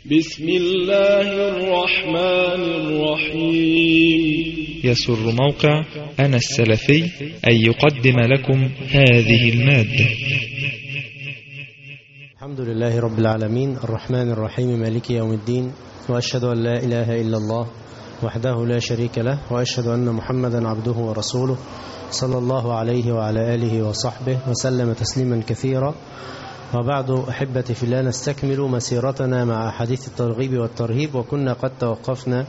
بسم الله الرحمن الرحيم. يسر موقع أنا السلفي أن يقدم لكم هذه المادة. الحمد لله رب العالمين الرحمن الرحيم مالك يوم الدين، وأشهد أن لا إله إلا الله وحده لا شريك له، وأشهد أن محمدا عبده ورسوله صلى الله عليه وعلى آله وصحبه وسلم تسليما كثيرا. وبعد أحبتي في الله، نستكمل مسيرتنا مع حديث الترغيب والترهيب، وكنا قد توقفنا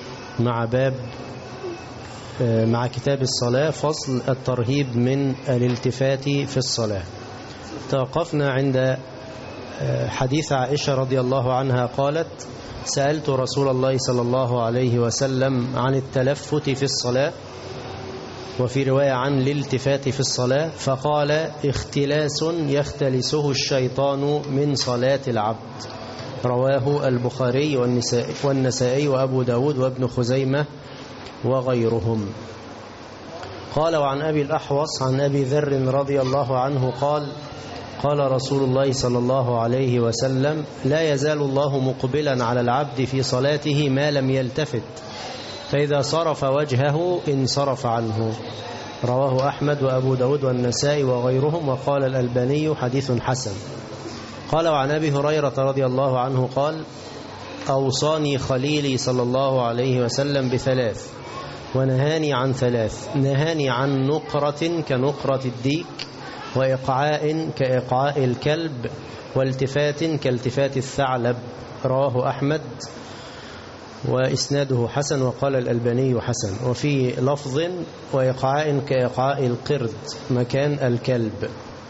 مع كتاب الصلاة، فصل الترهيب من الالتفات في الصلاة. توقفنا عند حديث عائشة رضي الله عنها قالت: سألت رسول الله صلى الله عليه وسلم عن التلفت في الصلاة، وفي رواية عن الالتفات في الصلاة، فقال: اختلاس يختلسه الشيطان من صلاة العبد. رواه البخاري والنسائي وأبو داود وابن خزيمة وغيرهم. قال: وعن أبي الأحوص عن أبي ذر رضي الله عنه قال: قال رسول الله صلى الله عليه وسلم: لا يزال الله مقبلا على العبد في صلاته ما لم يلتفت، فإذا صرف وجهه انصرف عنه. رواه أحمد وأبو داود والنسائي وغيرهم، وقال الألباني حديث حسن. قال: وعن أبي هريرة رضي الله عنه قال: أوصاني خليلي صلى الله عليه وسلم بثلاث، ونهاني عن ثلاث: نهاني عن نقرة كنقرة الديك، وإقعاء كإقعاء الكلب، والتفات كالتفات الثعلب. رواه أحمد وإسناده حسن، وقال الألباني حسن. وفي لفظ: وإقعاء كإقعاء القرد مكان الكلب.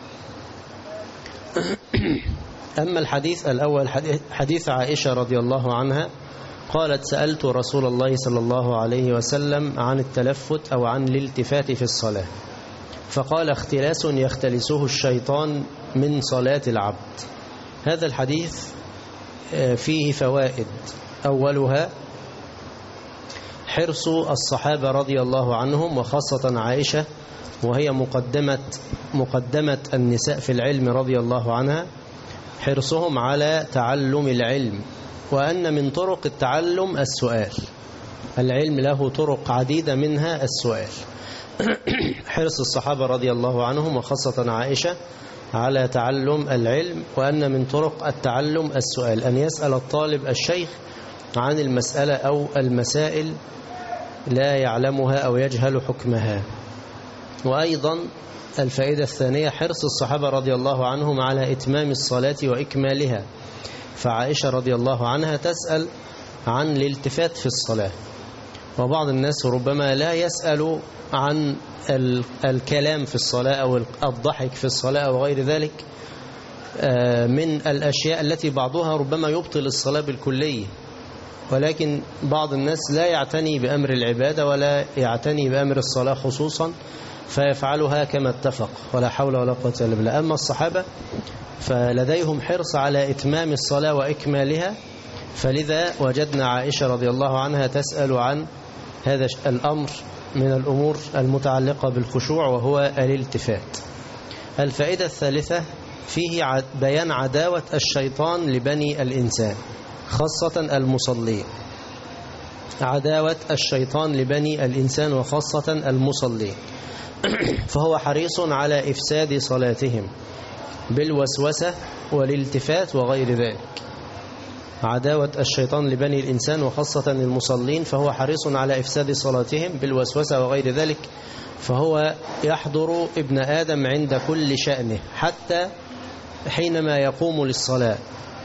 أما الحديث الأول حديث عائشة رضي الله عنها قالت: سألت رسول الله صلى الله عليه وسلم عن التلفت أو عن الالتفات في الصلاة، فقال: اختلاس يختلسه الشيطان من صلاة العبد. هذا الحديث فيه فوائد. أولها حرص الصحابة رضي الله عنهم، وخاصة عائشة وهي مقدمة النساء في العلم رضي الله عنها، حرصهم على تعلم العلم، وأن من طرق التعلم السؤال. العلم له طرق عديدة منها السؤال. حرص الصحابة رضي الله عنهم وخاصة عائشة على تعلم العلم، وأن من طرق التعلم السؤال، أن يسأل الطالب الشيخ عن المسألة أو المسائل لا يعلمها أو يجهل حكمها. وأيضا الفائدة الثانية حرص الصحابة رضي الله عنهم على إتمام الصلاة وإكمالها، فعائشة رضي الله عنها تسأل عن الالتفات في الصلاة، وبعض الناس ربما لا يسأل عن الكلام في الصلاة أو الضحك في الصلاة أو غير ذلك من الأشياء التي بعضها ربما يبطل الصلاة بالكلية، ولكن بعض الناس لا يعتني بأمر العبادة ولا يعتني بأمر الصلاة خصوصا، فيفعلها كما اتفق، ولا حول ولا قوة إلا بالله. أما الصحابة فلديهم حرص على إتمام الصلاة وإكمالها، فلذا وجدنا عائشة رضي الله عنها تسأل عن هذا الأمر من الأمور المتعلقة بالخشوع، وهو الالتفات. الفائدة الثالثة فيه بيان عداوة الشيطان لبني الإنسان، خاصة المصلين. عداوة الشيطان لبني الإنسان وخاصة المصلين، فهو حريص على إفساد صلاتهم بالوسوسة والالتفات وغير ذلك. عداوة الشيطان لبني الإنسان وخاصة المصلين، فهو حريص على إفساد صلاتهم بالوسوسة وغير ذلك، فهو يحضر ابن آدم عند كل شأنه، حتى حينما يقوم للصلاة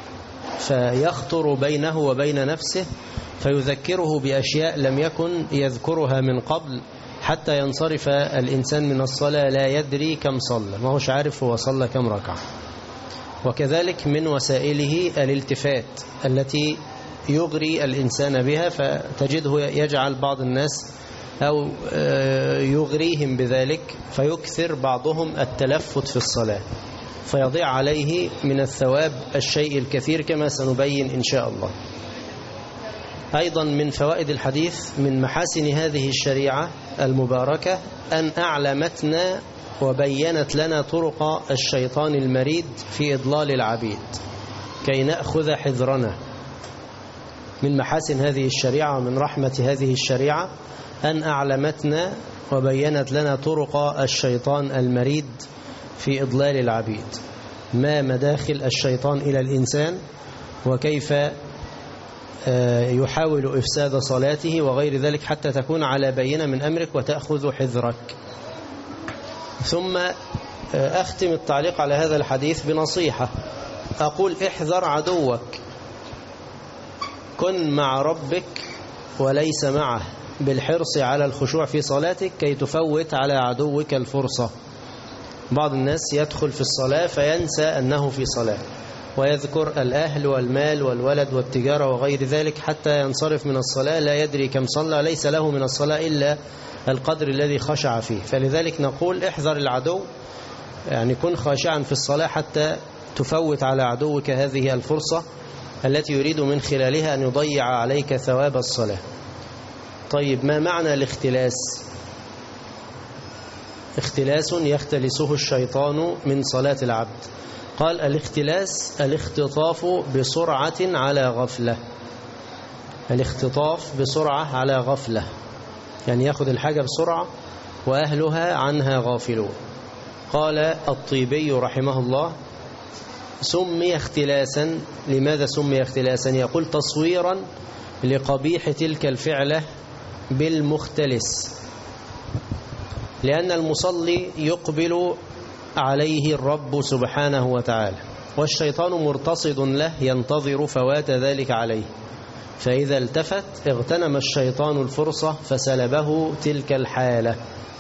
فيخطر بينه وبين نفسه، فيذكره بأشياء لم يكن يذكرها من قبل، حتى ينصرف الإنسان من الصلاة لا يدري كم صلى، ما هوش عارف هو صلى كم ركعة. وكذلك من وسائله الالتفات التي يغري الإنسان بها، فتجده يجعل بعض الناس أو يغريهم بذلك، فيكثر بعضهم التلفت في الصلاة، فيضيع عليه من الثواب الشيء الكثير، كما سنبين إن شاء الله. أيضا من فوائد الحديث من محاسن هذه الشريعة المباركة أن أعلمتنا وبينت لنا طرق الشيطان المريد في إضلال العبيد كي نأخذ حذرنا. من محاسن هذه الشريعة ومن رحمة هذه الشريعة أن أعلمتنا وبينت لنا طرق الشيطان المريد في إضلال العبيد، ما مداخل الشيطان إلى الإنسان وكيف يحاول إفساد صلاته وغير ذلك حتى تكون على بينة من أمرك وتأخذ حذرك. ثم أختم التعليق على هذا الحديث بنصيحة، أقول احذر عدوك، كن مع ربك وليس معه، بالحرص على الخشوع في صلاتك كي تفوت على عدوك الفرصة. بعض الناس يدخل في الصلاة فينسى أنه في صلاة ويذكر الأهل والمال والولد والتجارة وغير ذلك حتى ينصرف من الصلاة لا يدري كم صلى، ليس له من الصلاة إلا القدر الذي خشع فيه. فلذلك نقول احذر العدو، يعني كن خاشعا في الصلاة حتى تفوت على عدوك هذه الفرصة التي يريد من خلالها أن يضيع عليك ثواب الصلاة. طيب، ما معنى الاختلاس؟ اختلاس يختلسه الشيطان من صلاة العبد. قال الاختلاس الاختطاف بسرعة على غفلة، الاختطاف بسرعة على غفلة، يعني يأخذ الحاجة بسرعة وأهلها عنها غافلون. قال الطيبي رحمه الله سمي اختلاسا. لماذا سمي اختلاسا؟ يقول تصويرا لقبيح تلك الفعلة بالمختلس، لأن المصلي يقبل عليه الرب سبحانه وتعالى والشيطان مرتصد له ينتظر فوات ذلك عليه، فإذا التفت اغتنم الشيطان الفرصة فسلبه تلك الحالة.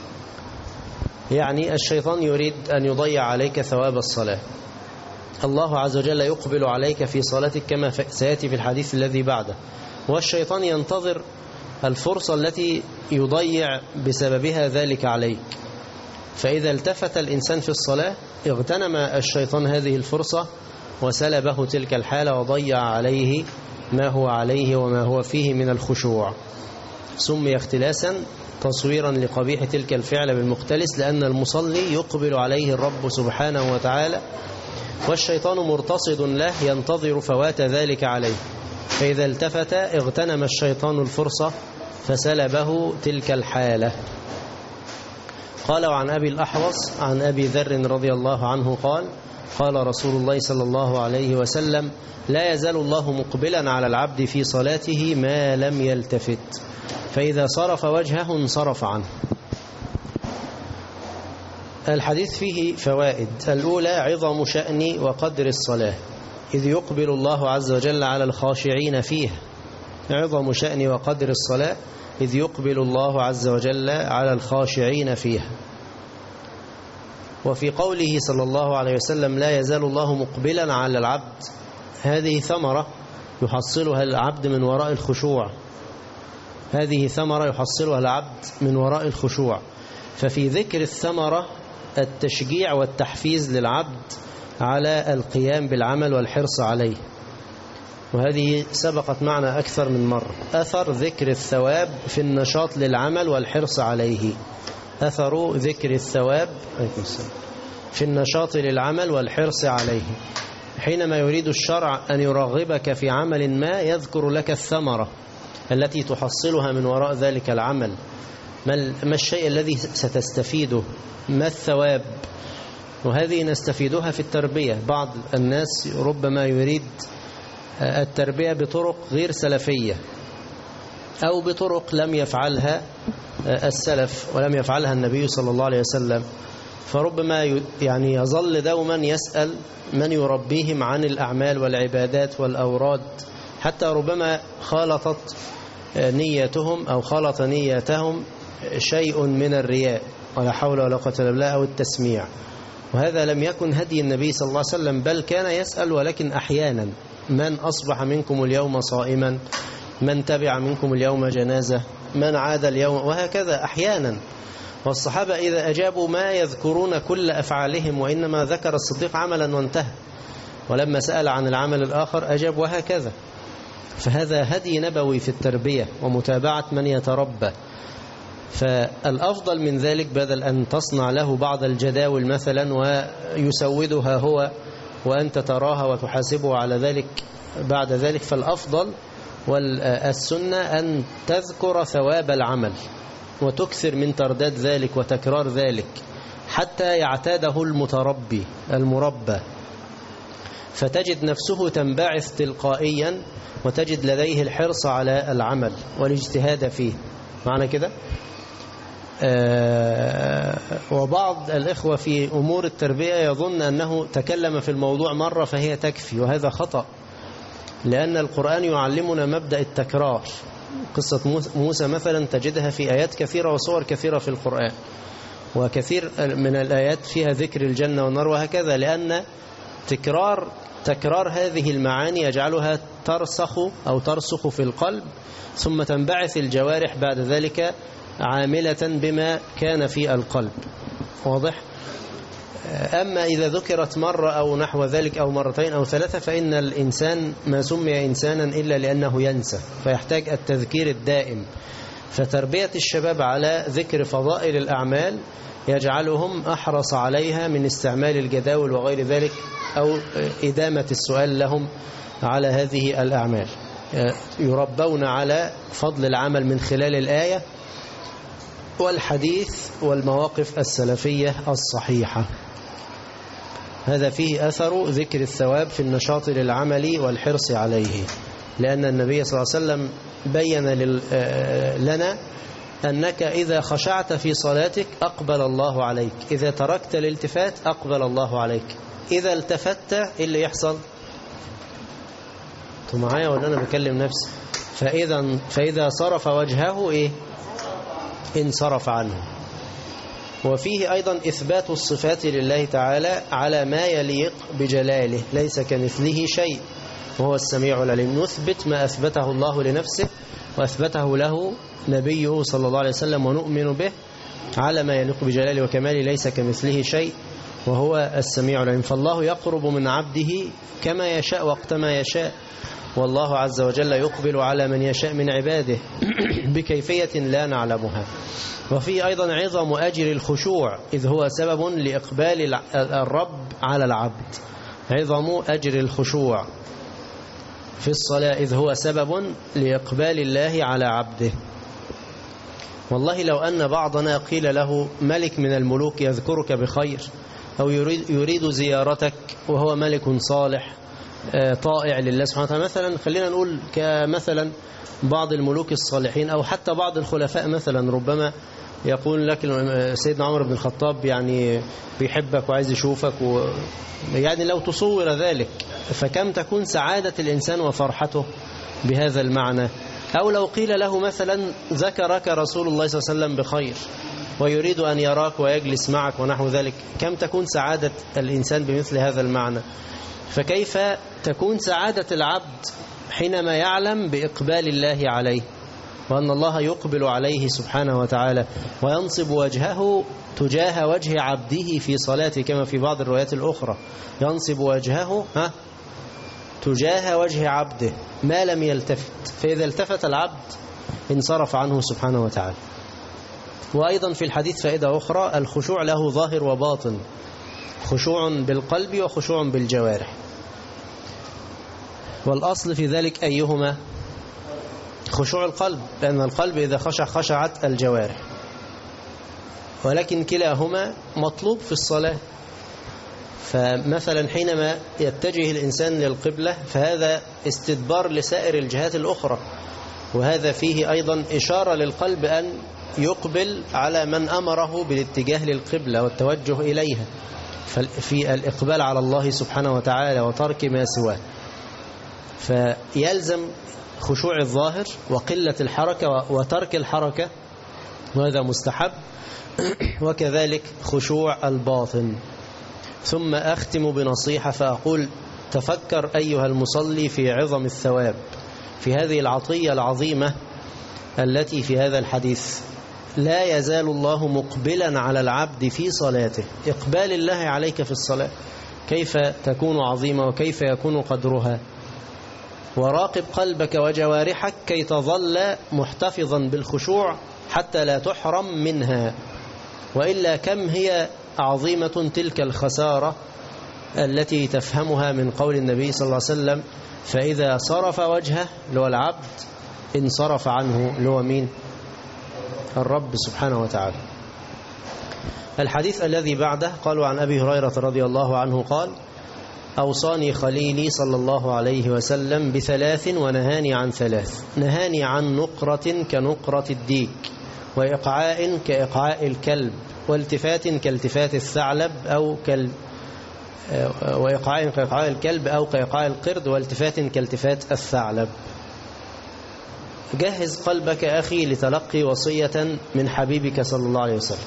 يعني الشيطان يريد أن يضيع عليك ثواب الصلاة. الله عز وجل يقبل عليك في صلاتك كما سيأتي في الحديث الذي بعده، والشيطان ينتظر الفرصة التي يضيع بسببها ذلك عليك، فإذا التفت الإنسان في الصلاة اغتنم الشيطان هذه الفرصة وسلبه تلك الحالة وضيع عليه ما هو عليه وما هو فيه من الخشوع. سمي اختلاسا تصويرا لقبيح تلك الفعل بالمختلس، لأن المصلي يقبل عليه الرب سبحانه وتعالى والشيطان مرتصد له ينتظر فوات ذلك عليه، فإذا التفت اغتنم الشيطان الفرصة فسلبه تلك الحالة. قال وعن أبي الأحوص عن أبي ذر رضي الله عنه قال قال رسول الله صلى الله عليه وسلم لا يزال الله مقبلا على العبد في صلاته ما لم يلتفت، فإذا صرف وجهه انصرف عنه. الحديث فيه فوائد. الأولى عظم شأن وقدر الصلاة، إذ يقبل الله عز وجل على الخاشعين فيها. عظم شأن وقدر الصلاة إذ يقبل الله عز وجل على الخاشعين فيها. وفي قوله صلى الله عليه وسلم لا يزال الله مقبلا على العبد، هذه ثمرة يحصلها العبد من وراء الخشوع، هذه ثمرة يحصلها العبد من وراء الخشوع. ففي ذكر الثمرة التشجيع والتحفيز للعبد على القيام بالعمل والحرص عليه، وهذه سبقت معنا أكثر من مرة. أثر ذكر الثواب في النشاط للعمل والحرص عليه، أثر ذكر الثواب في النشاط للعمل والحرص عليه. حينما يريد الشرع أن يرغبك في عمل ما يذكر لك الثمرة التي تحصلها من وراء ذلك العمل، ما الشيء الذي ستستفيده، ما الثواب، وهذه نستفيدها في التربية. بعض الناس ربما يريد التربية بطرق غير سلفية أو بطرق لم يفعلها السلف ولم يفعلها النبي صلى الله عليه وسلم، فربما يعني يظل دوما يسأل من يربيهم عن الأعمال والعبادات والأوراد، حتى ربما خالطت نيتهم أو خالط نيتهم شيء من الرياء ولا حول ولا قوة إلا بالله أو التسميع، وهذا لم يكن هدي النبي صلى الله عليه وسلم، بل كان يسأل ولكن أحيانا من أصبح منكم اليوم صائما، من تبع منكم اليوم جنازة، من عاد اليوم، وهكذا أحيانا. والصحابة إذا أجابوا ما يذكرون كل أفعالهم، وإنما ذكر الصديق عملا وانتهى، ولما سأل عن العمل الآخر أجاب، وهكذا. فهذا هدي نبوي في التربية ومتابعة من يتربى. فالأفضل من ذلك بدل أن تصنع له بعض الجداول مثلا ويسودها هو وأنت تراها وتحاسبه على ذلك بعد ذلك، فالأفضل والسنة أن تذكر ثواب العمل وتكثر من ترداد ذلك وتكرار ذلك حتى يعتاده المربى، فتجد نفسه تنبعث تلقائيا وتجد لديه الحرص على العمل والاجتهاد فيه. معنى كده؟ وبعض الإخوة في أمور التربية يظن أنه تكلم في الموضوع مرة فهي تكفي، وهذا خطأ، لأن القرآن يعلمنا مبدأ التكرار. قصة موسى مثلا تجدها في آيات كثيرة وصور كثيرة في القرآن، وكثير من الآيات فيها ذكر الجنة والنار وهكذا، لأن تكرار هذه المعاني يجعلها ترسخ في القلب، ثم تنبعث الجوارح بعد ذلك عاملة بما كان في القلب. واضح؟ أما إذا ذكرت مرة أو نحو ذلك أو مرتين أو ثلاثة فإن الإنسان ما سمي إنسانا إلا لأنه ينسى، فيحتاج التذكير الدائم. فتربية الشباب على ذكر فضائل الأعمال يجعلهم أحرص عليها من استعمال الجداول وغير ذلك، أو إدامة السؤال لهم على هذه الأعمال. يربون على فضل العمل من خلال الآية والحديث والمواقف السلفية الصحيحة. هذا فيه أثر ذكر الثواب في النشاط للعمل والحرص عليه، لأن النبي صلى الله عليه وسلم بين لنا أنك إذا خشعت في صلاتك أقبل الله عليك، إذا تركت الالتفات أقبل الله عليك، إذا التفت إيه اللي يحصل؟ أنتوا معايا ولا أنا بكلم نفسي؟ فإذا صرف وجهه إيه؟ انصرف عنه. وفيه أيضا إثبات الصفات لله تعالى على ما يليق بجلاله، ليس كمثله شيء وهو السميع العليم. نثبت ما أثبته الله لنفسه وأثبته له نبيه صلى الله عليه وسلم، ونؤمن به على ما يليق بجلاله وكماله، ليس كمثله شيء وهو السميع العليم. فالله يقرب من عبده كما يشاء وقت ما يشاء، والله عز وجل يقبل على من يشاء من عباده بكيفية لا نعلمها. وفيه أيضا عظم أجر الخشوع، إذ هو سبب لإقبال الرب على العبد. عظم أجر الخشوع في الصلاة إذ هو سبب لإقبال الله على عبده. والله لو أن بعضنا قيل له ملك من الملوك يذكرك بخير أو يريد زيارتك وهو ملك صالح طائع لله سبحانه وتعالى، مثلا خلينا نقول كمثلا بعض الملوك الصالحين أو حتى بعض الخلفاء، مثلا ربما يقول لك سيدنا عمر بن الخطاب يعني بيحبك وعايز يشوفك يعني لو تصور ذلك فكم تكون سعادة الإنسان وفرحته بهذا المعنى. أو لو قيل له مثلا ذكرك رسول الله صلى الله عليه وسلم بخير ويريد أن يراك ويجلس معك ونحو ذلك، كم تكون سعادة الإنسان بمثل هذا المعنى. فكيف تكون سعادة العبد حينما يعلم بإقبال الله عليه، وأن الله يقبل عليه سبحانه وتعالى وينصب وجهه تجاه وجه عبده في صلاته، كما في بعض الروايات الأخرى ينصب وجهه تجاه وجه عبده ما لم يلتفت، فإذا التفت العبد انصرف عنه سبحانه وتعالى. وأيضا في الحديث فائدة أخرى، الخشوع له ظاهر وباطن، خشوع بالقلب وخشوع بالجوارح، والأصل في ذلك أيهما؟ خشوع القلب، لأن القلب إذا خشع خشعت الجوارح، ولكن كلاهما مطلوب في الصلاة. فمثلا حينما يتجه الإنسان للقبلة فهذا استدبار لسائر الجهات الأخرى، وهذا فيه أيضا إشارة للقلب أن يقبل على من أمره بالاتجاه للقبلة والتوجه إليها، في الإقبال على الله سبحانه وتعالى وترك ما سواه. فيلزم خشوع الظاهر وقلة الحركة وترك الحركة، وهذا مستحب، وكذلك خشوع الباطن. ثم أختم بنصيحة فأقول: تفكر أيها المصلي في عظم الثواب في هذه العطية العظيمة التي في هذا الحديث. لا يزال الله مقبلا على العبد في صلاته. إقبال الله عليك في الصلاة كيف تكون عظيمة وكيف يكون قدرها. وراقب قلبك وجوارحك كي تظل محتفظا بالخشوع حتى لا تحرم منها، وإلا كم هي عظيمة تلك الخسارة التي تفهمها من قول النبي صلى الله عليه وسلم: فإذا صرف وجهه اللي هو العبد انصرف عنه اللي هو مين؟ الرب سبحانه وتعالى. الحديث الذي بعده قالوا عن أبي هريرة رضي الله عنه قال: أوصاني خليلي صلى الله عليه وسلم بثلاث ونهاني عن ثلاث. نهاني عن نقرة كنقرة الديك، وإقعاء كإقعاء الكلب، والتفات كالتفات الثعلب وإقعاء كإقعاء الكلب أو كإقعاء القرد، والتفات كالتفات الثعلب. جهز قلبك أخي لتلقي وصية من حبيبك صلى الله عليه وسلم،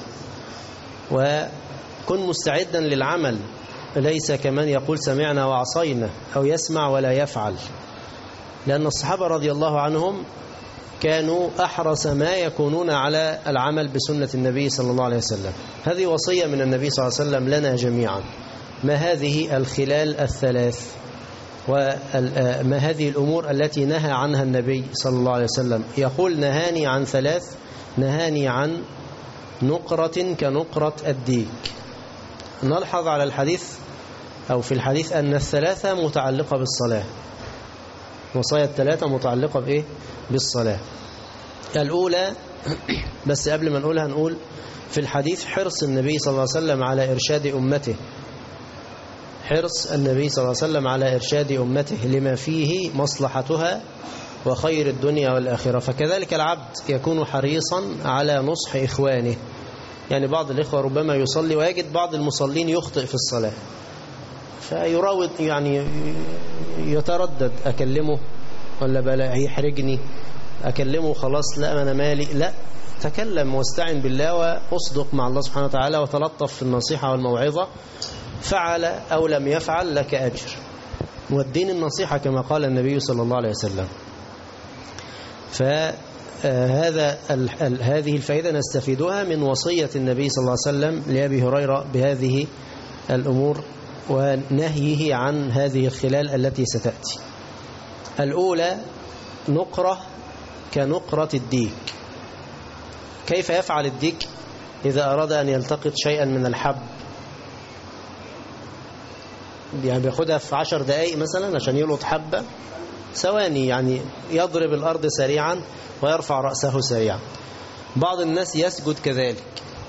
وكن مستعدا للعمل، ليس كمن يقول سمعنا وعصينا أو يسمع ولا يفعل. لأن الصحابة رضي الله عنهم كانوا أحرص ما يكونون على العمل بسنة النبي صلى الله عليه وسلم. هذه وصية من النبي صلى الله عليه وسلم لنا جميعا. ما هذه الخلال الثلاث وما هذه الأمور التي نهى عنها النبي صلى الله عليه وسلم؟ يقول: نهاني عن ثلاث. نهاني عن نقرة كنقرة الديك. نلحظ على الحديث أو في الحديث أن الثلاثة متعلقة بالصلاة. وصايا الثلاثة متعلقة بإيه؟ بالصلاة. الأولى، بس قبل ما نقولها نقول في الحديث حرص النبي صلى الله عليه وسلم على إرشاد أمته. حرص النبي صلى الله عليه وسلم على إرشاد أمته لما فيه مصلحتها وخير الدنيا والآخرة. فكذلك العبد يكون حريصا على نصح إخوانه. يعني بعض الإخوة ربما يصلي ويجد بعض المصلين يخطئ في الصلاة، فيراود يعني يتردد: أكلمه ولا بلا يحرجني؟ أكلمه خلاص، لا أنا مالي. لا، تكلم واستعن بالله وأصدق مع الله سبحانه وتعالى وتلطف في النصيحة والموعظة. فعل أو لم يفعل لك أجر، والدين النصيحة كما قال النبي صلى الله عليه وسلم. هذه الفائدة نستفيدها من وصية النبي صلى الله عليه وسلم لأبي هريرة بهذه الأمور ونهيه عن هذه الخلال التي ستأتي. الأولى نقرة كنقرة الديك. كيف يفعل الديك إذا أراد أن يلتقط شيئا من الحب؟ يعني بياخدها في 10 دقائق مثلا عشان يلقط حبة، ثواني، يعني يضرب الأرض سريعا ويرفع رأسه سريعا. بعض الناس يسجد كذلك،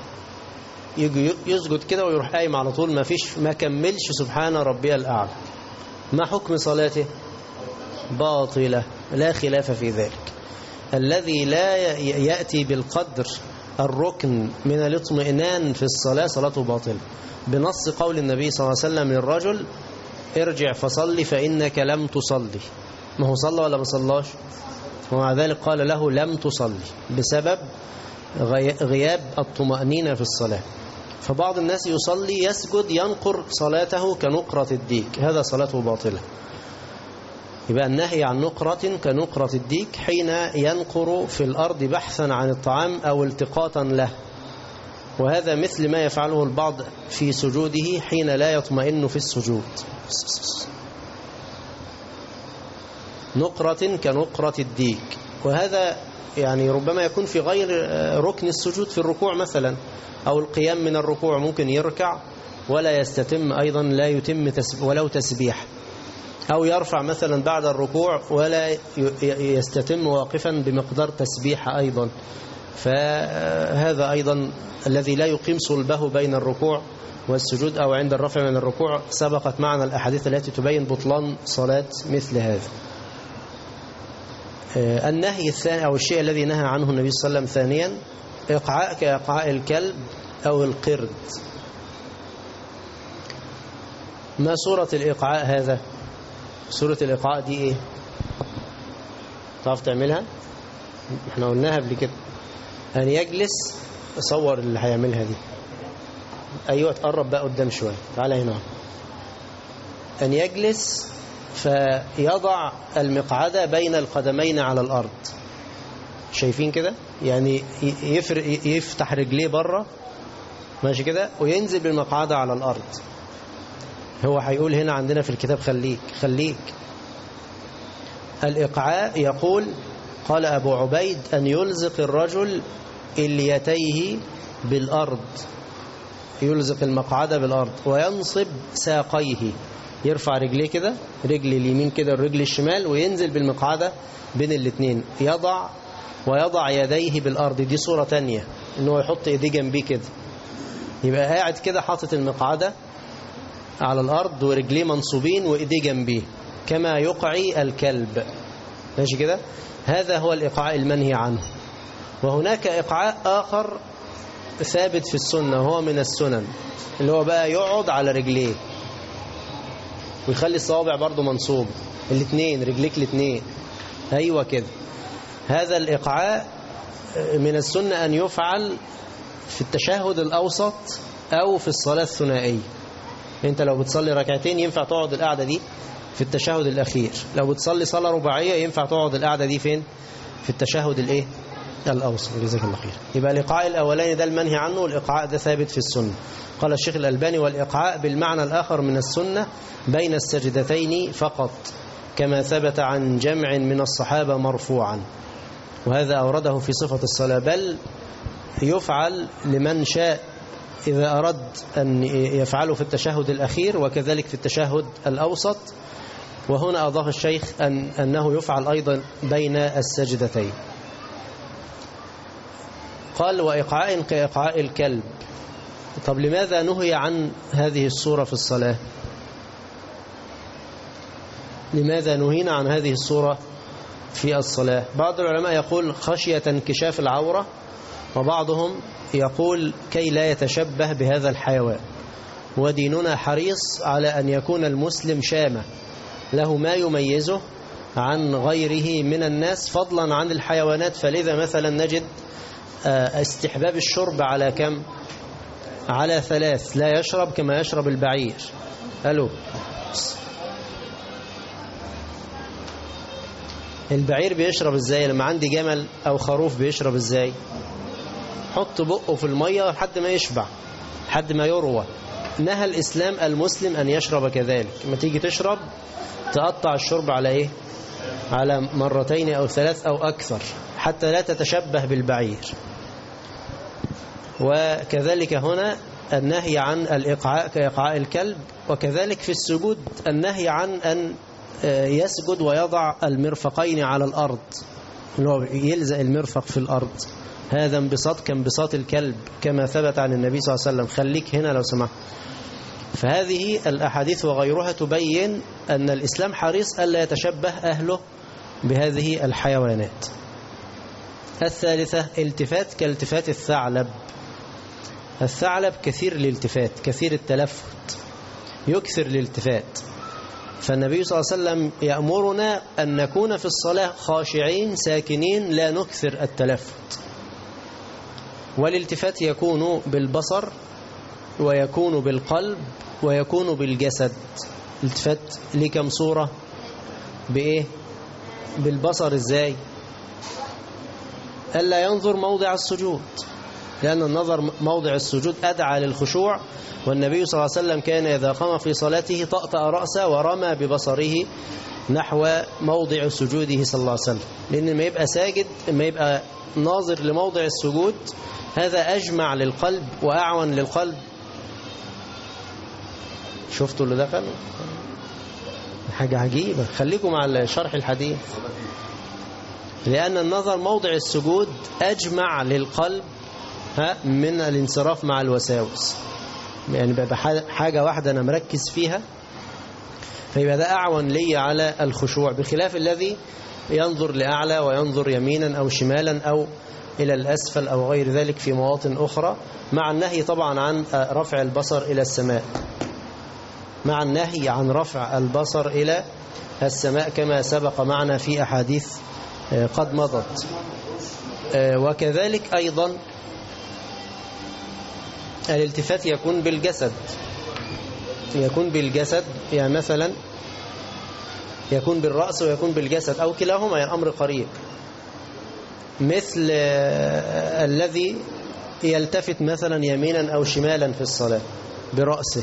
يسجد كده ويروح قايم على طول، ما كملش سبحان ربي الأعلى. ما حكم صلاته؟ باطلة، لا خلاف في ذلك. الذي لا يأتي بالقدر الركن من الاطمئنان في الصلاة صلاته باطلة، بنص قول النبي صلى الله عليه وسلم للرجل: ارجع فصلي فإنك لم تصلي. ما هو صلى ولا ما صلاش؟ ومع ذلك قال له: لم تصلي، بسبب غياب الطمأنينة في الصلاة. فبعض الناس يصلي يسجد ينقر صلاته كنقرة الديك، هذا صلاته باطلة. يبقى النهي عن نقرة كنقرة الديك حين ينقر في الأرض بحثا عن الطعام أو التقاطا له، وهذا مثل ما يفعله البعض في سجوده حين لا يطمئن في السجود. نقرة كنقرة الديك، وهذا يعني ربما يكون في غير ركن السجود، في الركوع مثلا أو القيام من الركوع، ممكن يركع ولا يستتم أيضا، لا يتم ولو تسبيح، أو يرفع مثلا بعد الركوع ولا يستتم واقفا بمقدار تسبيح أيضا. فهذا أيضا الذي لا يقيم صلبه بين الركوع والسجود أو عند الرفع من الركوع، سبقت معنا الأحاديث التي تبين بطلان صلاة مثل هذا. النهي الثاني أو الشيء الذي نهى عنه النبي صلى الله عليه وسلم ثانيا: إقعاء كإقعاء الكلب أو القرد. ما صورة الإقعاء هذا؟ صورة الإقعاء دي إيه؟ تعرف تعملها؟ احنا قلناها قبل كده. أن يجلس، صور اللي هيعملها دي. أيوة، تقرب بقى قدام شوية، تعالى هنا. أن يجلس فيضع المقعدة بين القدمين على الأرض. شايفين كده؟ يعني يفتح رجليه بره، ماشي كده، وينزل بالمقعدة على الأرض. هو هيقول هنا عندنا في الكتاب خليك. الإقعاء يقول، قال أبو عبيد: أن يلزق الرجل إليتيه بالأرض يلزق المقعدة بالأرض، وينصب ساقيه، يرفع رجليه كده، رجل اليمين كده الرجل الشمال، وينزل بالمقعدة بين الاثنين، ويضع يديه بالأرض. دي صورة تانية، إنه يحط يديه جنبيه كده، يبقى قاعد كده حاطط المقعدة على الأرض ورجليه منصوبين وإيديه جنبيه كما يقعي الكلب، ماشي كده. هذا هو الإقعاء المنهي عنه. وهناك إقعاء آخر ثابت في السنة، وهو من السنن، اللي هو بقى يقعد على رجليه ويخلي الصوابع برضو منصوب، الاثنين رجليك الاثنين، أيوة كده. هذا الإقعاء من السنة أن يفعل في التشهد الأوسط أو في الصلاة الثنائية. أنت لو بتصلي ركعتين ينفع تقعد القعدة دي في التشهد الأخير، لو بتصلي صلاة رباعية ينفع تقعد القعدة دي فين؟ في التشهد الإيه؟ الأوسط. جزاك الله خير. يبقى الإقعاء الأولاني ده المنهي عنه، والإقعاء ده ثابت في السنة. قال الشيخ الألباني: والإقعاء بالمعنى الآخر من السنة بين السجدتين فقط، كما ثبت عن جمع من الصحابة مرفوعا. وهذا أورده في صفة الصلاة، بل يفعل لمن شاء إذا أرد أن يفعله في التشهد الأخير، وكذلك في التشهد الأوسط. وهنا أضاف الشيخ أنه يفعل أيضا بين السجدتين. قال: وإقعاء كإقعاء الكلب. طب لماذا نهي عن هذه الصورة في الصلاة؟ لماذا نهينا عن هذه الصورة في الصلاة؟ بعض العلماء يقول خشية انكشاف العورة، وبعضهم يقول كي لا يتشبه بهذا الحيوان. وديننا حريص على أن يكون المسلم شامة، له ما يميزه عن غيره من الناس فضلا عن الحيوانات. فلذا مثلا نجد استحباب الشرب على كم؟ على 3. لا يشرب كما يشرب البعير. ألو، البعير بيشرب ازاي؟ لما عندي جمل أو خروف بيشرب ازاي؟ حط بقه في المية لحد ما يشبع، لحد ما يروى. نهى الإسلام المسلم أن يشرب كذلك. لما تيجي تشرب تقطع الشرب على إيه؟ على 2 أو 3 أو أكثر، حتى لا تتشبه بالبعير. وكذلك هنا النهي عن الإقعاء كإقعاء الكلب. وكذلك في السجود النهي عن أن يسجد ويضع المرفقين على الأرض، اللي هو يلزق المرفق في الأرض. هذا انبساط كانبساط الكلب، كما ثبت عن النبي صلى الله عليه وسلم. خليك هنا لو سمحت. فهذه الأحاديث وغيرها تبين أن الإسلام حريص ألا يتشبه أهله بهذه الحيوانات. الثالثة: التفات كالتفات الثعلب. الثعلب كثير الالتفات، كثير التلفت، يكثر الالتفات. فالنبي صلى الله عليه وسلم يأمرنا أن نكون في الصلاة خاشعين ساكنين، لا نكثر التلفت. والالتفات يكون بالبصر، ويكون بالقلب، ويكون بالجسد. الالتفات ليه كم صورة؟ بإيه؟ بالبصر. إزاي؟ ألا ينظر موضع السجود، لأن النظر موضع السجود أدعى للخشوع. والنبي صلى الله عليه وسلم كان إذا قام في صلاته طأطأ رأسه ورمى ببصره نحو موضع سجوده صلى الله عليه وسلم. لأن ما يبقى ساجد، ما يبقى ناظر لموضع السجود، هذا أجمع للقلب وأعون للقلب. شفتوا اللي دخل؟ حاجة عجيبة. خليكم مع شرح الحديث. لأن النظر موضع السجود أجمع للقلب من الانصراف مع الوساوس. يعني بقى حاجة واحدة أنا مركز فيها، فيبقى ده أعون لي على الخشوع، بخلاف الذي ينظر لأعلى وينظر يمينا أو شمالا أو إلى الأسفل أو غير ذلك في مواطن أخرى، مع النهي طبعا عن رفع البصر إلى السماء، مع النهي عن رفع البصر إلى السماء كما سبق معنا في أحاديث قد مضت. وكذلك أيضا الالتفات يكون بالجسد، يكون بالجسد، يعني مثلا يكون بالرأس ويكون بالجسد أو كلاهما، يعني أمر قريب. مثل الذي يلتفت مثلا يمينا أو شمالا في الصلاة برأسه.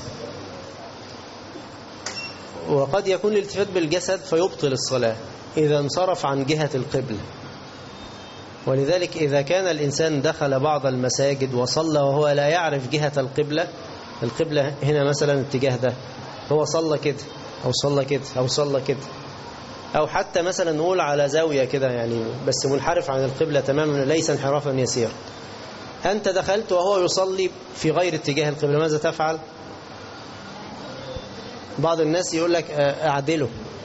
وقد يكون الالتفات بالجسد فيبطل الصلاة إذا انصرف عن جهة القبلة. ولذلك إذا كان الإنسان دخل بعض المساجد وصلى وهو لا يعرف جهة القبلة هنا مثلا الاتجاه ده، هو صلى كده أو صلى كده أو صلى كده، أو حتى مثلا نقول على زاوية كده يعني بس منحرف عن القبلة تماما ليس انحرافا يسيرا، أنت دخلت وهو يصلي في غير اتجاه القبلة، ماذا تفعل؟ بعض الناس يقول لك أعدله،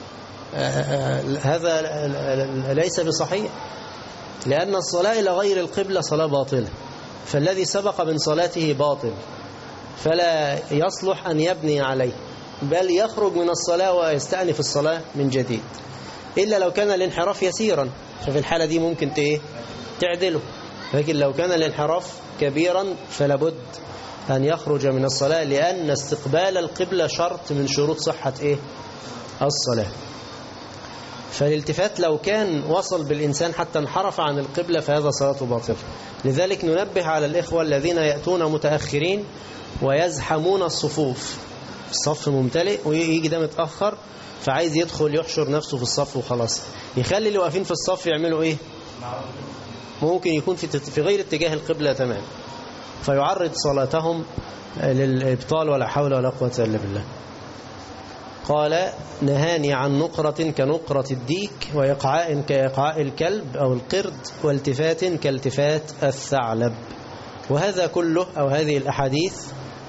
هذا ليس بصحيح، لأن الصلاة إلى غير القبلة صلاة باطلة، فالذي سبق من صلاته باطل، فلا يصلح أن يبني عليه، بل يخرج من الصلاة ويستأنف الصلاة من جديد، إلا لو كان الانحراف يسيرا، ففي الحالة دي ممكن تعدله، لكن لو كان الانحراف كبيرا فلابد أن يخرج من الصلاة، لأن استقبال القبلة شرط من شروط صحة الصلاة. فالالتفات لو كان وصل بالإنسان حتى انحرف عن القبلة فهذا صلاته باطلة. لذلك ننبه على الإخوة الذين يأتون متأخرين ويزحمون الصفوف، الصف ممتلئ ويجي ده متأخر فعايز يدخل يحشر نفسه في الصف وخلاص، يخلي اللي واقفين في الصف يعملوا إيه؟ ممكن يكون في غير اتجاه القبلة تمام، فيعرض صلاتهم للإبطال، ولا حول ولا قوة إلا بالله. قال نهاني عن نقرة كنقرة الديك، وإقعاء كإقعاء الكلب أو القرد، والتفات كالتفات الثعلب. وهذا كله أو هذه الأحاديث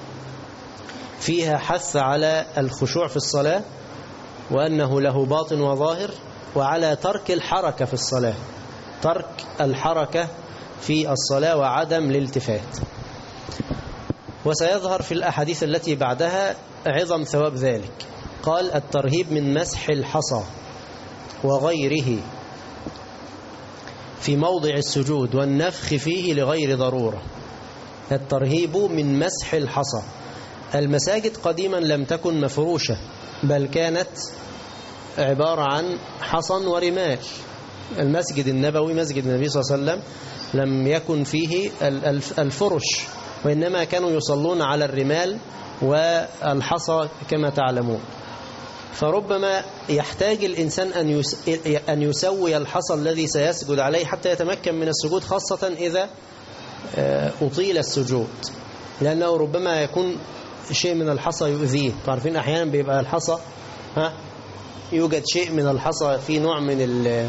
فيها حث على الخشوع في الصلاة، وأنه له باطن وظاهر، وعلى ترك الحركة في الصلاة، ترك الحركة في الصلاة وعدم الالتفات. وسيظهر في الأحاديث التي بعدها عظم ثواب ذلك. قال الترهيب من مسح الحصى وغيره في موضع السجود والنفخ فيه لغير ضرورة. الترهيب من مسح الحصى. المساجد قديما لم تكن مفروشة، بل كانت عبارة عن حصن ورمال. المسجد النبوي مسجد النبي صلى الله عليه وسلم لم يكن فيه الفرش، وإنما كانوا يصلون على الرمال والحصى كما تعلمون. فربما يحتاج الإنسان أن يسوي الحصى الذي سيسجد عليه حتى يتمكن من السجود، خاصة إذا أطيل السجود، لأنه ربما يكون شيء من الحصى يؤذيه. تعرفين أحيانا بيبقى الحصى يوجد شيء من الحصى في نوع من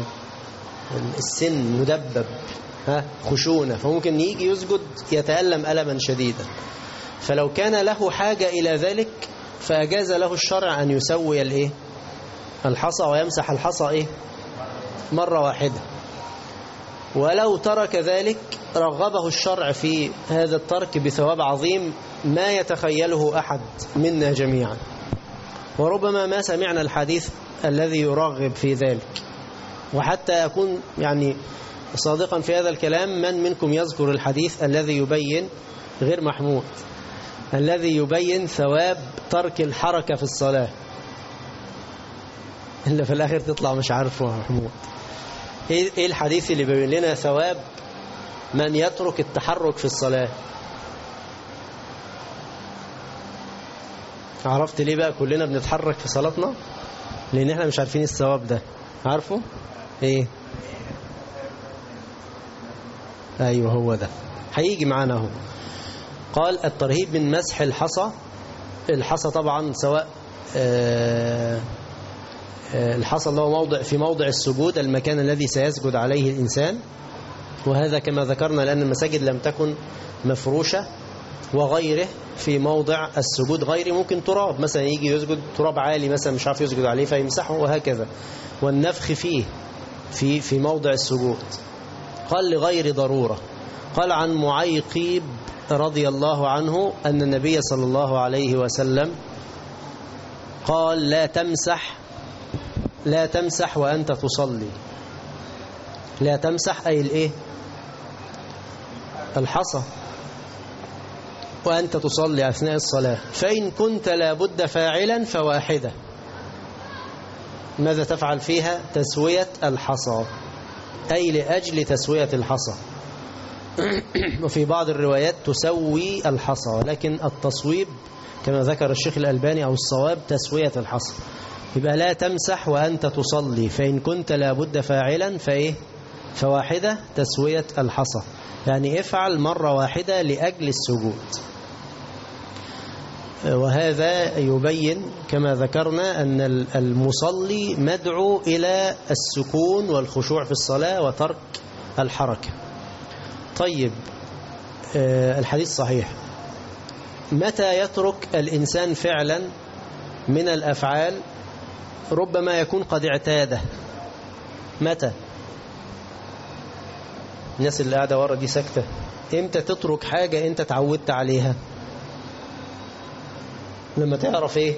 السن مدبب خشونة، فممكن يجي يسجد يتألم ألما شديدا. فلو كان له حاجة إلى ذلك فأجاز له الشرع أن يسوي الحصى ويمسح الحصى مرة واحدة. ولو ترك ذلك رغبه الشرع في هذا الترك بثواب عظيم ما يتخيله أحد منا جميعا، وربما ما سمعنا الحديث الذي يرغب في ذلك. وحتى أكون يعني صادقا في هذا الكلام، من منكم يذكر الحديث الذي يبين غير محمود، الذي يبين ثواب ترك الحركة في الصلاة، إلا في الآخر تطلع مش عارفه محمود. إيه الحديث اللي بيبين لنا ثواب من يترك التحرك في الصلاة؟ عرفت ليه بقى كلنا بنتحرك في صلاتنا؟ لأن احنا مش عارفين الثواب ده. عارفه؟ ايه؟ ايوه هو ده، هيجي معانا اهو. قال الترهيب من مسح الحصى. الحصى طبعا سواء الحصى اللي هو في موضع السجود، المكان الذي سيسجد عليه الإنسان، وهذا كما ذكرنا لأن المساجد لم تكن مفروشة، وغيره في موضع السجود، غير ممكن تراب مثلا يجي يسجد تراب عالي مثلا مش عارف يسجد عليه فيمسحه وهكذا، والنفخ فيه في موضع السجود. قال لغير ضرورة. قال عن معيقيب رضي الله عنه أن النبي صلى الله عليه وسلم قال لا تمسح وأنت تصلي. لا تمسح أي الحصى وأنت تصلي أثناء الصلاة، فإن كنت لابد فاعلا فواحدة. ماذا تفعل فيها؟ تسوية الحصى، أي لأجل تسوية الحصى. وفي بعض الروايات تسوي الحصى، لكن التصويب كما ذكر الشيخ الألباني أو الصواب تسوية الحصى. يبقى لا تمسح وأنت تصلي، فإن كنت لابد فاعلا فواحدة تسوية الحصى، يعني افعل مرة واحدة لأجل السجود. وهذا يبين كما ذكرنا أن المصلي مدعو إلى السكون والخشوع في الصلاة وترك الحركة. طيب، الحديث صحيح. متى يترك الإنسان فعلا من الأفعال ربما يكون قد اعتاده؟ متى؟ الناس اللي قاعدة ورا دي ساكتة. امتى تترك حاجة انت تعودت عليها؟ لما تعرف ايه؟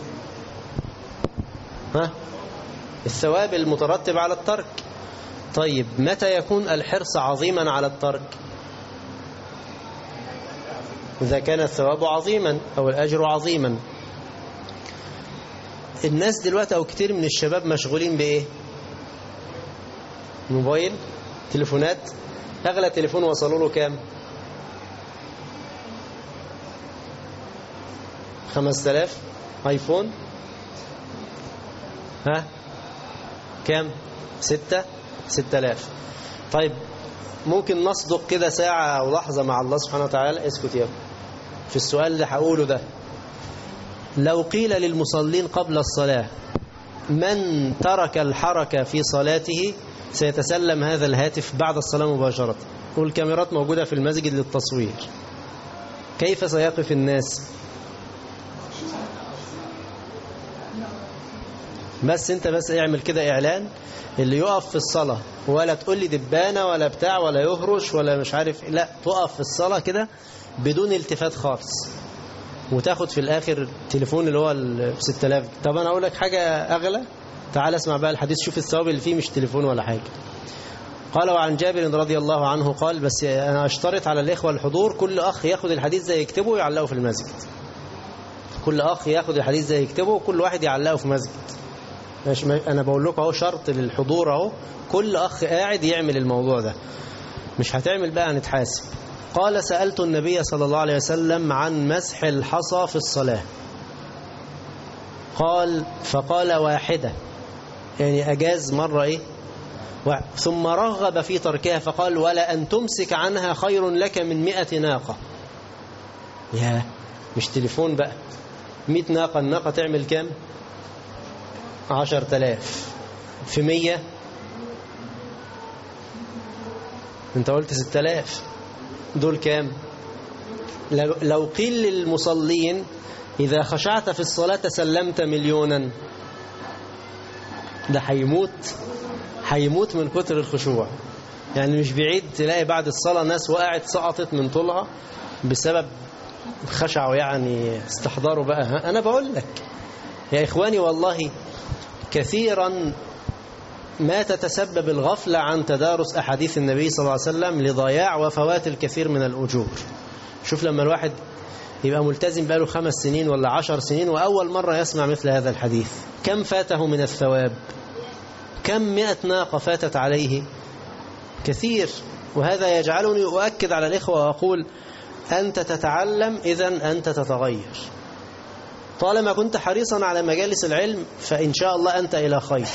الثواب المترتب على الترك. طيب، متى يكون الحرص عظيما على الترك؟ إذا كان الثواب عظيما أو الأجر عظيما. الناس دلوقتي أو كتير من الشباب مشغولين بإيه؟ موبايل، تليفونات. أغلى تليفون وصلوا له كام؟ 5000 آيفون. كام؟ 6000. طيب، ممكن نصدق كده ساعة أو لحظة مع الله سبحانه وتعالى؟ اسكت يا ابني في السؤال اللي هقوله ده. لو قيل للمصلين قبل الصلاة من ترك الحركة في صلاته سيتسلم هذا الهاتف بعد الصلاة مباشرة، والكاميرات موجودة في المسجد للتصوير، كيف سيقف الناس؟ بس انت بس اعمل كده اعلان، اللي يقف في الصلاة ولا تقول لي دبانة ولا بتاع ولا يهرش ولا مش عارف، لا، تقف في الصلاة كده بدون التفات خالص، وتاخد في الاخر تليفون اللي هو 6000. طب انا اقول لك حاجة اغلى، تعال اسمع بقى الحديث، شوف الثواب اللي فيه، مش تليفون ولا حاجة. قال: وعن جابر رضي الله عنه قال، بس انا اشترط على الاخوة الحضور، كل اخ ياخد الحديث ده يكتبه ويعلقه في المسجد. كل اخ ياخد الحديث ده يكتبه وكل واحد يعلقه في مسجد. انا بقول لكم اهو شرط للحضور اهو، كل اخ قاعد يعمل الموضوع ده، مش هتعمل بقى هنتحاسب. قال: سألت النبي صلى الله عليه وسلم عن مسح الحصى في الصلاة، فقال: واحدة، يعني أجاز مرة إيه؟ ثم رغب في تركها فقال: ولا أن تمسك عنها خير لك من 100 ناقة. يا مش تليفون بقى، 100 ناقة، الناقة تعمل كام؟ 10,000 في 100، انت قلت 6000، دول كام؟ لو قيل للمصلين إذا خشعت في الصلاة سلمت مليونا، ده هيموت من كتر الخشوع. يعني مش بعيد تلاقي بعد الصلاة ناس وقعت سقطت من طولها بسبب خشعوا، يعني استحضروا بقى. أنا بقول لك يا إخواني والله كثيرا ما تتسبب الغفلة عن تدارس أحاديث النبي صلى الله عليه وسلم لضياع وفوات الكثير من الأجور. شوف لما الواحد يبقى ملتزم بقاله 5 سنين ولا 10 سنين وأول مرة يسمع مثل هذا الحديث، كم فاته من الثواب؟ كم 100 ناقة فاتت عليه؟ كثير. وهذا يجعلني أؤكد على الإخوة وأقول: أنت تتعلم، إذن أنت تتغير. طالما كنت حريصا على مجالس العلم فإن شاء الله أنت إلى خير.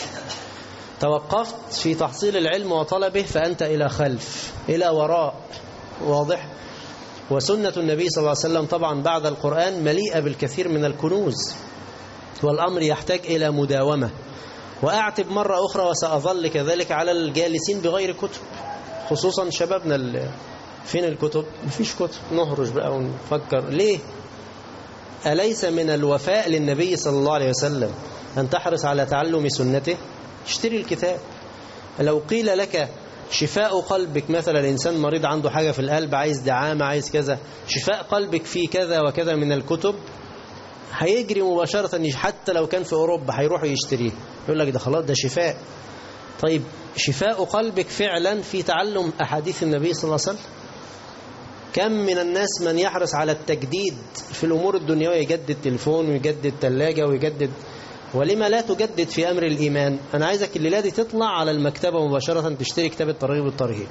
توقفت في تحصيل العلم وطلبه فأنت إلى خلف، إلى وراء. واضح؟ وسنة النبي صلى الله عليه وسلم طبعا بعد القرآن مليئة بالكثير من الكنوز، والأمر يحتاج إلى مداومة. وأعتب مرة أخرى وسأظل كذلك على الجالسين بغير كتب، خصوصا شبابنا فين الكتب؟ مفيش كتب، نهرج بقى ونفكر ليه؟ أليس من الوفاء للنبي صلى الله عليه وسلم أن تحرص على تعلم سنته؟ اشتري الكتاب. لو قيل لك شفاء قلبك، مثلا الإنسان مريض عنده حاجة في القلب، عايز دعامة، عايز كذا، شفاء قلبك في كذا وكذا من الكتب، هيجري مباشرة، حتى لو كان في أوروبا هيروح يشتريه، يقول لك ده خلاص ده شفاء. طيب شفاء قلبك فعلا في تعلم أحاديث النبي صلى الله عليه وسلم. كم من الناس من يحرص على التجديد في الأمور الدنيوية، يجدد تليفون ويجدد ثلاجة ويجدد، ولما لا تجدد في أمر الإيمان؟ أنا عايزك الليلة دي تطلع على المكتبة مباشرة تشتري كتاب الترغيب والترهيب،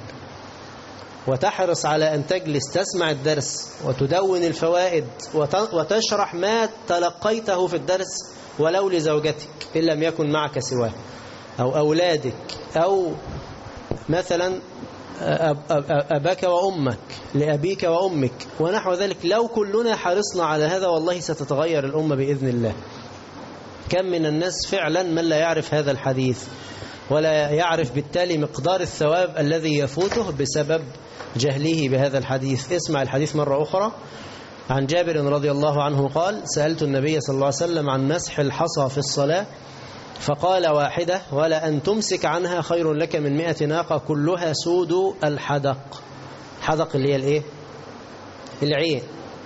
وتحرص على أن تجلس تسمع الدرس وتدون الفوائد وتشرح ما تلقيته في الدرس، ولو لزوجتك إن لم يكن معك سواه، أو أولادك، أو مثلا أباك وأمك، لأبيك وأمك ونحو ذلك. لو كلنا حرصنا على هذا والله ستتغير الأمة بإذن الله. كم من الناس فعلا من لا يعرف هذا الحديث ولا يعرف بالتالي مقدار الثواب الذي يفوته بسبب جهله بهذا الحديث. اسمع الحديث مرة أخرى. عن جابر رضي الله عنه قال: سألت النبي صلى الله عليه وسلم عن مسح الحصى في الصلاة فقال: واحدة، ولا أن تمسك عنها خير لك من 100 ناقة كلها سود الحدق. حدق اللي هي الايه؟ العين،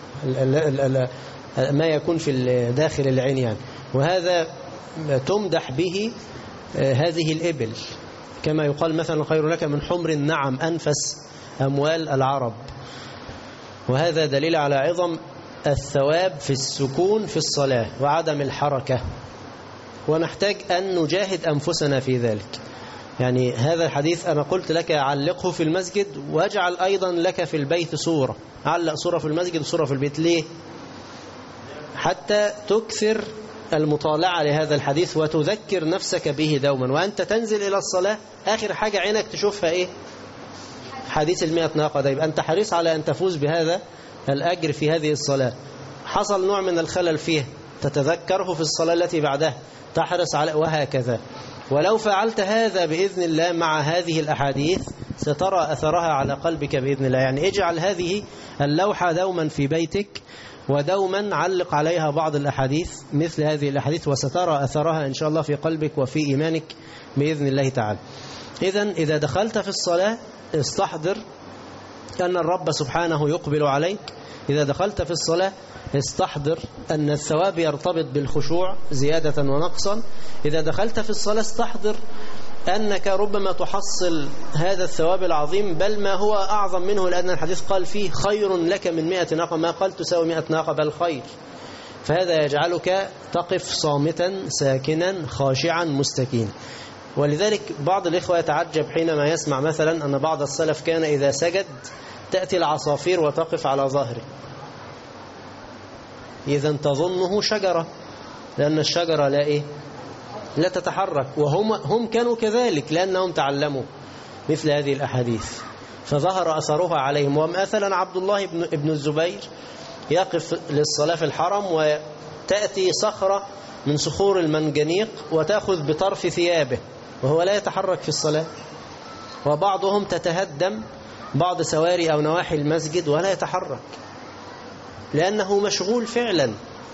ما يكون في داخل العين يعني. وهذا تمدح به هذه الإبل، كما يقال مثلا: خير لك من حمر النعم أنفس أموال العرب. وهذا دليل على عظم الثواب في السكون في الصلاة وعدم الحركة، ونحتاج أن نجاهد أنفسنا في ذلك. يعني هذا الحديث أنا قلت لك علقه في المسجد، واجعل أيضا لك في البيت صورة. علق صورة في المسجد وصورة في البيت. ليه؟ حتى تكثر المطالعة لهذا الحديث وتذكر نفسك به دوما، وأنت تنزل إلى الصلاة آخر حاجة عينك تشوفها إيه؟ حديث 100 ناقة ده. يبقى أنت حريص على أن تفوز بهذا الأجر في هذه الصلاة. حصل نوع من الخلل فيه تتذكره في الصلاة التي بعدها، تحرص على، وهكذا. ولو فعلت هذا بإذن الله مع هذه الأحاديث سترى أثرها على قلبك بإذن الله. يعني اجعل هذه اللوحة دوما في بيتك، ودوما علق عليها بعض الأحاديث مثل هذه الأحاديث، وسترى أثرها إن شاء الله في قلبك وفي إيمانك بإذن الله تعالى. إذا دخلت في الصلاة استحضر أن الرب سبحانه يقبل عليك. إذا دخلت في الصلاة استحضر أن الثواب يرتبط بالخشوع زيادة ونقصا. إذا دخلت في الصلاة استحضر أنك ربما تحصل هذا الثواب العظيم، بل ما هو أعظم منه، لأن الحديث قال فيه: خير لك من 100 ناقة، ما قال تساوي 100 ناقة بل خير. فهذا يجعلك تقف صامتا ساكنا خاشعا مستكينا. ولذلك بعض الإخوة يتعجب حينما يسمع مثلا أن بعض السلف كان إذا سجد تأتي العصافير وتقف على ظهره. إذا تظنه شجرة، لأن الشجرة لا تتحرك. وهم كانوا كذلك لأنهم تعلموا مثل هذه الأحاديث فظهر أثرها عليهم. ومثلا عبد الله بن الزبير يقف للصلاة في الحرم وتأتي صخرة من صخور المنجنيق وتأخذ بطرف ثيابه وهو لا يتحرك في الصلاة. وبعضهم تتهدم بعض سواري أو نواحي المسجد ولا يتحرك لأنه مشغول فعلا.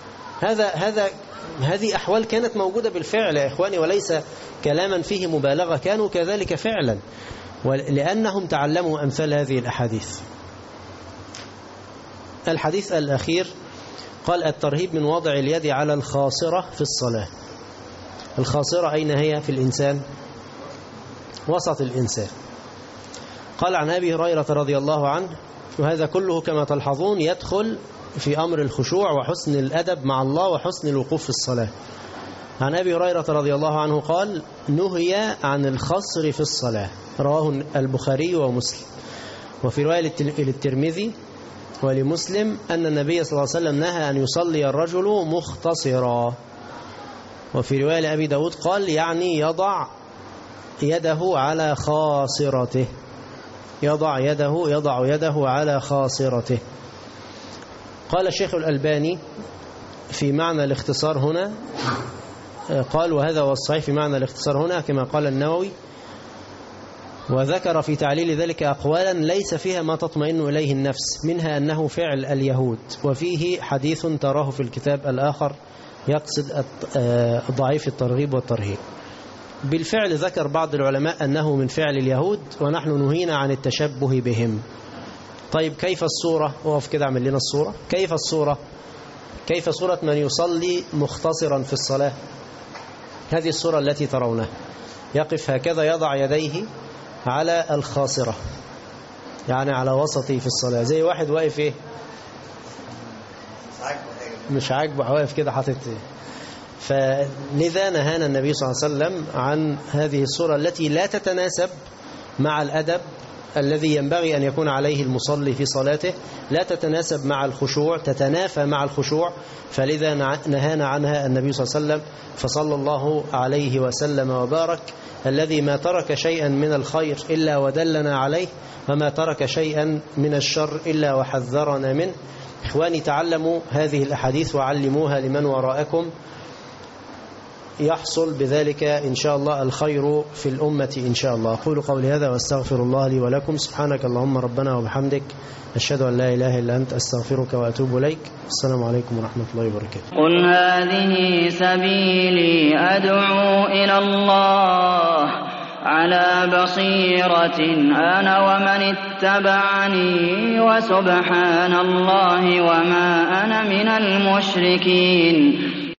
هذه أحوال كانت موجودة بالفعل يا إخواني، وليس كلاما فيه مبالغة، كانوا كذلك فعلا لأنهم تعلموا أمثال هذه الأحاديث. الحديث الأخير قال: الترهيب من وضع اليد على الخاصرة في الصلاة. الخاصرة أين هي في الإنسان؟ وسط الإنسان. قال عن أبي هريرة رضي الله عنه، وهذا كله كما تلحظون يدخل في أمر الخشوع وحسن الأدب مع الله وحسن الوقوف في الصلاة. عن أبي هريرة رضي الله عنه قال: نهي عن الخصر في الصلاة. رواه البخاري ومسلم. وفي رواية للترمذي ولمسلم أن النبي صلى الله عليه وسلم نهى أن يصلي الرجل مختصرا. وفي رواية لأبي داود قال: يعني يضع يده على خاصرته، يضع يده على خاصرته. قال الشيخ الألباني في معنى الاختصار هنا، قال: وهذا هو الصحيح في معنى الاختصار هنا كما قال النووي. وذكر في تعليل ذلك أقوالا ليس فيها ما تطمئن إليه النفس، منها أنه فعل اليهود، وفيه حديث تراه في الكتاب الآخر يقصد ضعيف الترغيب والترهيب. بالفعل ذكر بعض العلماء أنه من فعل اليهود، ونحن نهينا عن التشبه بهم. طيب كيف الصورة؟ وقف كده اعمل لنا الصورة. كيف الصورة؟ كيف صورة من يصلي مختصرا في الصلاة؟ هذه الصورة التي ترونها، يقف هكذا يضع يديه على الخاصرة، يعني على وسطه في الصلاة، زي واحد واقف ايه مش عاجبه، واقف كده حاطط ايه. فلذا نهانا النبي صلى الله عليه وسلم عن هذه الصورة التي لا تتناسب مع الأدب الذي ينبغي أن يكون عليه المصلي في صلاته لا تتناسب مع الخشوع، تتنافى مع الخشوع، فلذا نهانا عنها النبي صلى الله عليه وسلم. فصلى الله عليه وسلم وبارك الذي ما ترك شيئا من الخير إلا ودلنا عليه، وما ترك شيئا من الشر إلا وحذرنا منه. إخواني، تعلموا هذه الأحاديث وعلموها لمن وراءكم، يحصل بذلك إن شاء الله الخير في الأمة إن شاء الله. أقول قولي هذا واستغفر الله لي ولكم. سبحانك اللهم ربنا وبحمدك، أشهد أن لا إله إلا أنت، أستغفرك وأتوب إليك. السلام عليكم ورحمة الله وبركاته. قل هذه سبيلي أدعو إلى الله على بصيرة أنا ومن اتبعني، وسبحان الله وما أنا من المشركين.